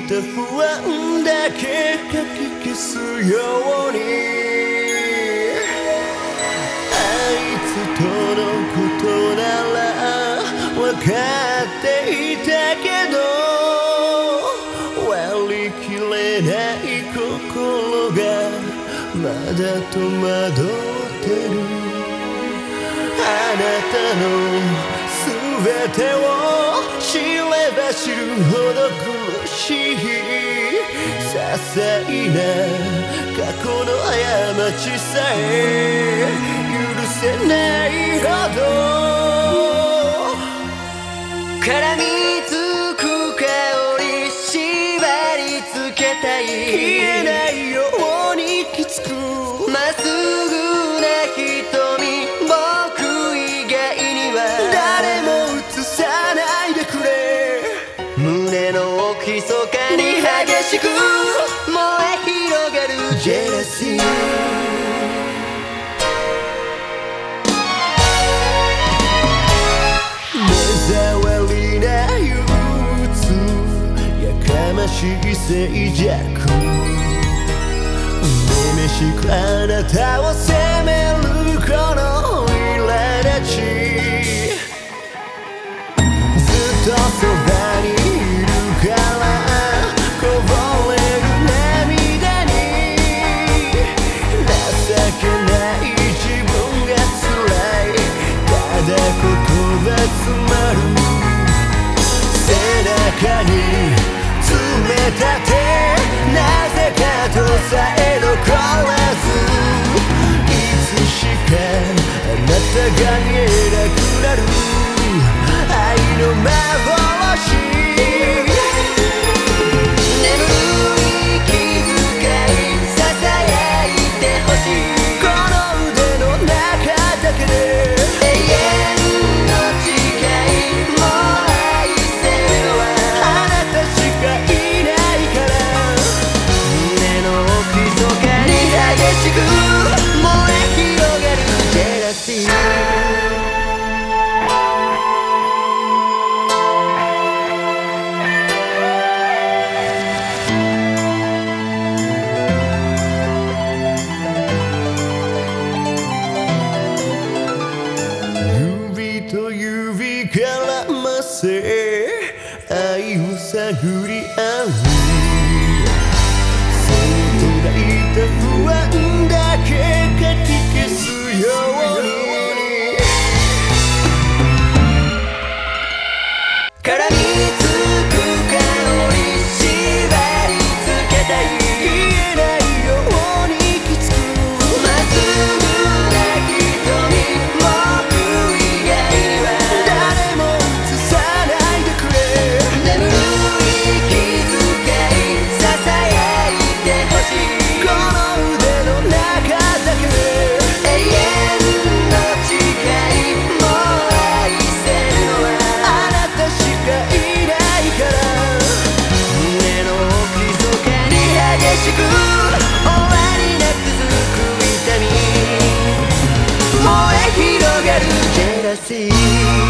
た不安だけかき消すようにあいつとのことなら分かっていたけど割り切れない心がまだ戸惑ってるあなたの全てを知れば知るほど苦しい些細な過去の過ちさえ許せないほど絡みつく香り縛りつけたい消えないようにきつくまっすぐな瞳僕以外には誰も映さないでくれ胸の奥密かに激しく燃え広がるジェラシー目障りな憂鬱やかましい静寂めめしくあなたを責めるこの苛立ちずっとそばにいるからこぼれる涙に情けない自分が辛いただ言葉詰まる背中に冷たてなぜかとさえ残らずいつしかあなたが見えなくなる愛の幻眠る息遣いささやいてほしいこの腕の中だけで永遠の誓いもう愛せるのはあなたしかいないから胸の奥密かに激しく燃え広がるジェラシーと指絡ませ愛を探り合うそう抱いた不安だけかき消すように絡みつく香り縛りつけたい消えないようにきつくまっすぐな瞳終わりなく続く痛み燃え広がるジェラシー